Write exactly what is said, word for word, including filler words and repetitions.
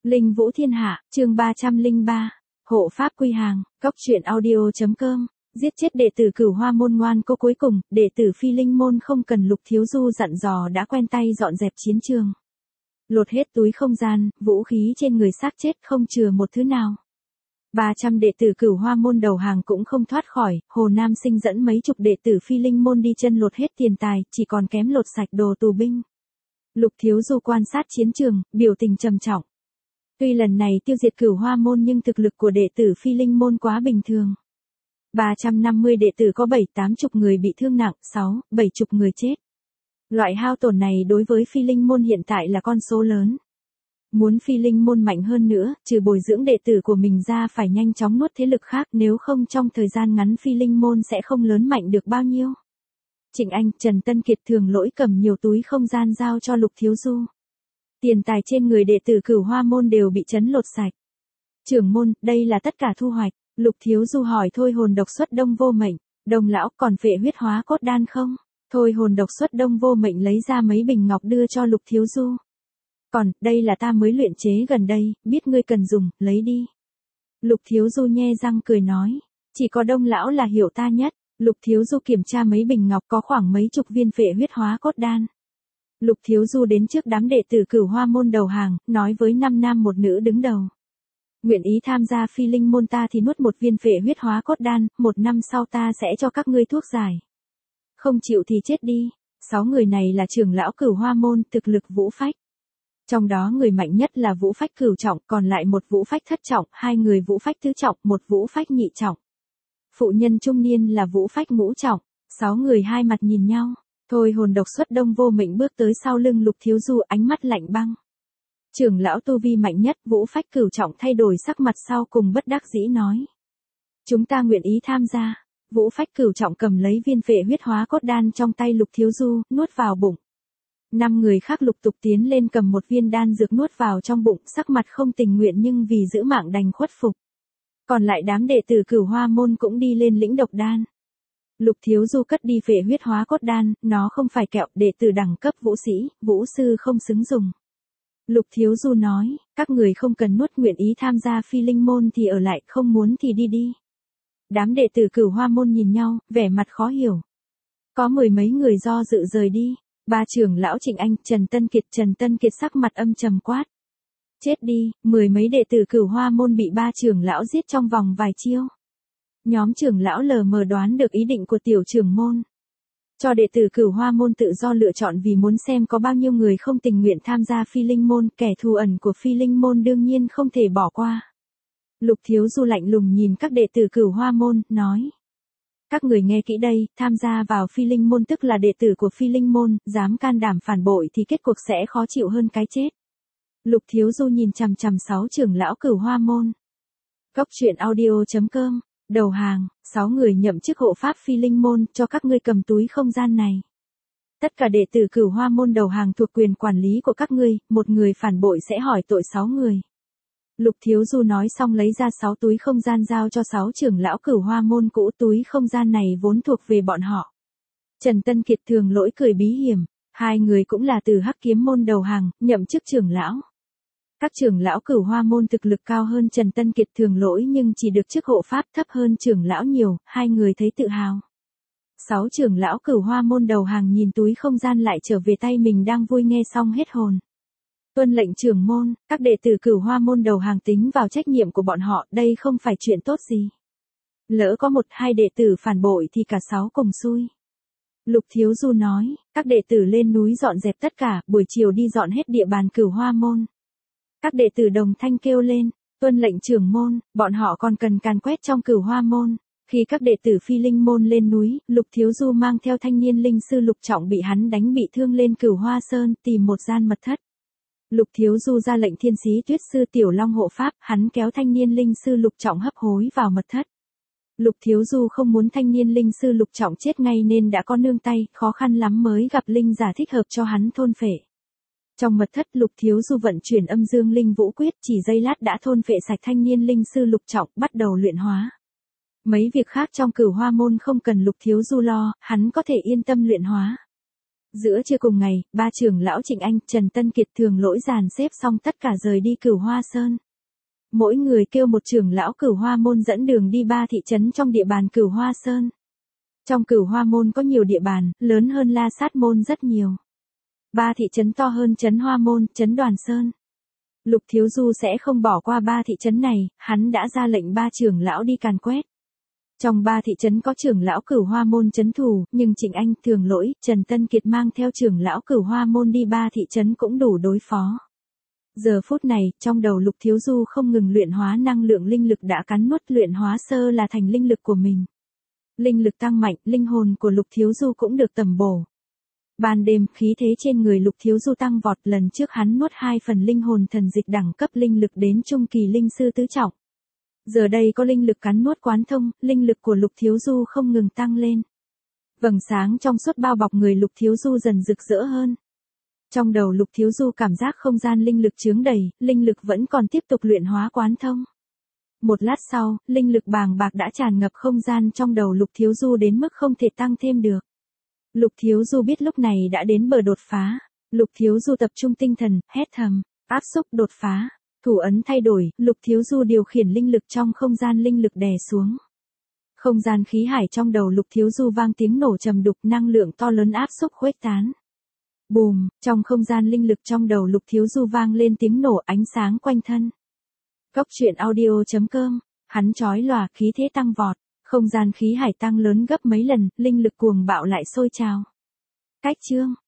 Linh Vũ Thiên Hạ, chương ba trăm lẻ ba, hộ pháp quy hàng, cốc truyện audio.com, giết chết đệ tử Cửu Hoa môn ngoan cố. Cuối cùng, đệ tử Phi Linh môn không cần Lục Thiếu Du dặn dò đã quen tay dọn dẹp chiến trường. Lột hết túi không gian, vũ khí trên người xác chết không chừa một thứ nào. ba trăm đệ tử Cửu Hoa môn đầu hàng cũng không thoát khỏi, Hồ Nam Sinh dẫn mấy chục đệ tử Phi Linh môn đi chân lột hết tiền tài, chỉ còn kém lột sạch đồ tù binh. Lục Thiếu Du quan sát chiến trường, biểu tình trầm trọng. Tuy lần này tiêu diệt Cửu Hoa môn nhưng thực lực của đệ tử Phi Linh môn quá bình thường. ba trăm năm mươi đệ tử có bảy tám chục người bị thương nặng, sáu, bảy chục người chết. Loại hao tổn này đối với Phi Linh môn hiện tại là con số lớn. Muốn Phi Linh môn mạnh hơn nữa, trừ bồi dưỡng đệ tử của mình ra phải nhanh chóng nuốt thế lực khác, nếu không trong thời gian ngắn Phi Linh môn sẽ không lớn mạnh được bao nhiêu. Trịnh Anh, Trần Tân Kiệt Thường Lỗi cầm nhiều túi không gian giao cho Lục Thiếu Du. Tiền tài trên người đệ tử Cửu Hoa môn đều bị chấn lột sạch. Trưởng môn, đây là tất cả thu hoạch. Lục Thiếu Du hỏi Thôi Hồn độc xuất đông vô mệnh, Đồng lão còn phệ huyết hóa cốt đan không? Thôi Hồn độc xuất đông vô mệnh lấy ra mấy bình ngọc đưa cho Lục Thiếu Du. Còn, đây là ta mới luyện chế gần đây, biết ngươi cần dùng, lấy đi. Lục Thiếu Du nhe răng cười nói, chỉ có Đông lão là hiểu ta nhất. Lục Thiếu Du kiểm tra mấy bình ngọc có khoảng mấy chục viên phệ huyết hóa cốt đan. Lục Thiếu Du đến trước đám đệ tử Cửu Hoa môn đầu hàng, nói với năm nam một nữ đứng đầu. Nguyện ý tham gia Phi Linh môn ta thì nuốt một viên phệ huyết hóa cốt đan, một năm sau ta sẽ cho các ngươi thuốc giải. Không chịu thì chết đi. Sáu người này là trưởng lão Cửu Hoa môn, thực lực vũ phách. Trong đó người mạnh nhất là vũ phách cửu trọng, còn lại một vũ phách thất trọng, hai người vũ phách tứ trọng, một vũ phách nhị trọng. Phụ nhân trung niên là vũ phách ngũ trọng. Sáu người hai mặt nhìn nhau. Thôi Hồn độc xuất đông vô mệnh bước tới sau lưng Lục Thiếu Du, ánh mắt lạnh băng. Trưởng lão tu vi mạnh nhất, vũ phách cửu trọng thay đổi sắc mặt sau cùng bất đắc dĩ nói. Chúng ta nguyện ý tham gia. Vũ phách cửu trọng cầm lấy viên phệ huyết hóa cốt đan trong tay Lục Thiếu Du, nuốt vào bụng. Năm người khác lục tục tiến lên cầm một viên đan dược nuốt vào trong bụng, sắc mặt không tình nguyện nhưng vì giữ mạng đành khuất phục. Còn lại đám đệ tử Cửu Hoa môn cũng đi lên lĩnh độc đan. Lục Thiếu Du cất đi phệ huyết hóa cốt đan, nó không phải kẹo, đệ tử đẳng cấp vũ sĩ, vũ sư không xứng dùng. Lục Thiếu Du nói, các người không cần nuốt, nguyện ý tham gia Phi Linh môn thì ở lại, không muốn thì đi đi. Đám đệ tử Cửu Hoa môn nhìn nhau, vẻ mặt khó hiểu. Có mười mấy người do dự rời đi. Ba trưởng lão Trịnh Anh, Trần Tân Kiệt, Trần Tân Kiệt sắc mặt âm trầm quát. Chết đi, mười mấy đệ tử Cửu Hoa môn bị ba trưởng lão giết trong vòng vài chiêu. Nhóm trưởng lão lờ mờ đoán được ý định của tiểu trưởng môn. Cho đệ tử Cửu Hoa môn tự do lựa chọn vì muốn xem có bao nhiêu người không tình nguyện tham gia Phi Linh môn, kẻ thù ẩn của Phi Linh môn đương nhiên không thể bỏ qua. Lục Thiếu Du lạnh lùng nhìn các đệ tử Cửu Hoa môn, nói. Các người nghe kỹ đây, tham gia vào Phi Linh môn tức là đệ tử của Phi Linh môn, dám can đảm phản bội thì kết cuộc sẽ khó chịu hơn cái chết. Lục Thiếu Du nhìn chằm chằm sáu trưởng lão Cửu Hoa môn. Cốc truyện audio.com, đầu hàng, sáu người nhậm chức hộ pháp Phi Linh môn, cho các ngươi cầm túi không gian này. Tất cả đệ tử Cửu Hoa môn đầu hàng thuộc quyền quản lý của các ngươi, một người phản bội sẽ hỏi tội sáu người. Lục Thiếu Du nói xong lấy ra sáu túi không gian giao cho sáu trưởng lão Cửu Hoa môn cũ, túi không gian này vốn thuộc về bọn họ. Trần Tân Kiệt Thường Lỗi cười bí hiểm, hai người cũng là từ Hắc Kiếm môn đầu hàng, nhậm chức trưởng lão. Các trưởng lão Cửu Hoa môn thực lực cao hơn Trần Tân Kiệt Thường Lỗi nhưng chỉ được chức hộ pháp, thấp hơn trưởng lão nhiều, hai người thấy tự hào. Sáu trưởng lão Cửu Hoa môn đầu hàng nhìn túi không gian lại trở về tay mình đang vui nghe xong hết hồn. Tuân lệnh trưởng môn, các đệ tử Cửu Hoa môn đầu hàng tính vào trách nhiệm của bọn họ, đây không phải chuyện tốt gì. Lỡ có một hai đệ tử phản bội thì cả sáu cùng xui. Lục Thiếu Du nói, các đệ tử lên núi dọn dẹp tất cả, buổi chiều đi dọn hết địa bàn Cửu Hoa môn. Các đệ tử đồng thanh kêu lên, tuân lệnh trưởng môn, bọn họ còn cần càn quét trong Cửu Hoa môn. Khi các đệ tử Phi Linh môn lên núi, Lục Thiếu Du mang theo thanh niên linh sư Lục Trọng bị hắn đánh bị thương lên Cửu Hoa Sơn tìm một gian mật thất. Lục Thiếu Du ra lệnh thiên sĩ tuyết sư Tiểu Long hộ pháp, hắn kéo thanh niên linh sư Lục Trọng hấp hối vào mật thất. Lục Thiếu Du không muốn thanh niên linh sư Lục Trọng chết ngay nên đã có nương tay, khó khăn lắm mới gặp linh giả thích hợp cho hắn thôn phệ. Trong mật thất Lục Thiếu Du vận chuyển âm dương linh vũ quyết, chỉ giây lát đã thôn phệ sạch thanh niên linh sư Lục Trọng, bắt đầu luyện hóa. Mấy việc khác trong Cửu Hoa môn không cần Lục Thiếu Du lo, hắn có thể yên tâm luyện hóa. Giữa trưa cùng ngày, ba trưởng lão Trịnh Anh, Trần Tân Kiệt Thường Lỗi dàn xếp xong tất cả rời đi Cửu Hoa Sơn. Mỗi người kêu một trưởng lão Cửu Hoa môn dẫn đường đi ba thị trấn trong địa bàn Cửu Hoa Sơn. Trong Cửu Hoa môn có nhiều địa bàn, lớn hơn La Sát môn rất nhiều. Ba thị trấn to hơn trấn Hoa môn, trấn Đoàn Sơn. Lục Thiếu Du sẽ không bỏ qua ba thị trấn này, hắn đã ra lệnh ba trưởng lão đi càn quét. Trong ba thị trấn có trưởng lão Cửu Hoa môn trấn thủ, nhưng Trịnh Anh, Thường Lỗi, Trần Tân Kiệt mang theo trưởng lão Cửu Hoa môn đi ba thị trấn cũng đủ đối phó. Giờ phút này, trong đầu Lục Thiếu Du không ngừng luyện hóa năng lượng linh lực đã cắn nuốt, luyện hóa sơ là thành linh lực của mình. Linh lực tăng mạnh, linh hồn của Lục Thiếu Du cũng được tầm bổ. Ban đêm, khí thế trên người Lục Thiếu Du tăng vọt, lần trước hắn nuốt hai phần linh hồn thần dịch đẳng cấp linh lực đến trung kỳ linh sư tứ trọng. Giờ đây có linh lực cắn nuốt quán thông, linh lực của Lục Thiếu Du không ngừng tăng lên. Vầng sáng trong suốt bao bọc người Lục Thiếu Du dần rực rỡ hơn. Trong đầu Lục Thiếu Du cảm giác không gian linh lực chướng đầy, linh lực vẫn còn tiếp tục luyện hóa quán thông. Một lát sau, linh lực bàng bạc đã tràn ngập không gian trong đầu Lục Thiếu Du đến mức không thể tăng thêm được. Lục Thiếu Du biết lúc này đã đến bờ đột phá. Lục Thiếu Du tập trung tinh thần, hét thầm, áp xúc đột phá. Thủ ấn thay đổi, Lục Thiếu Du điều khiển linh lực trong không gian linh lực đè xuống. Không gian khí hải trong đầu Lục Thiếu Du vang tiếng nổ trầm đục, năng lượng to lớn áp xúc khuếch tán. Bùm, trong không gian linh lực trong đầu Lục Thiếu Du vang lên tiếng nổ, ánh sáng quanh thân. Cốc truyện audio chấm com, hắn chói lòa, khí thế tăng vọt, không gian khí hải tăng lớn gấp mấy lần, linh lực cuồng bạo lại sôi trào. Cách chương